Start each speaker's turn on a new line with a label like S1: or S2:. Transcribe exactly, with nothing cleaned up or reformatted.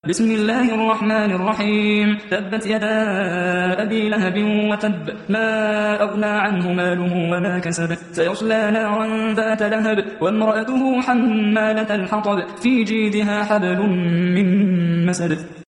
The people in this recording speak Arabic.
S1: بسم الله الرحمن الرحيم. تبت يدا أبي لهب وتب، ما أغنى عنه ماله وما كسب، سيصلى نارا ذات لهب، وامرأته حمالة الحطب، في جيدها حبل من مسد.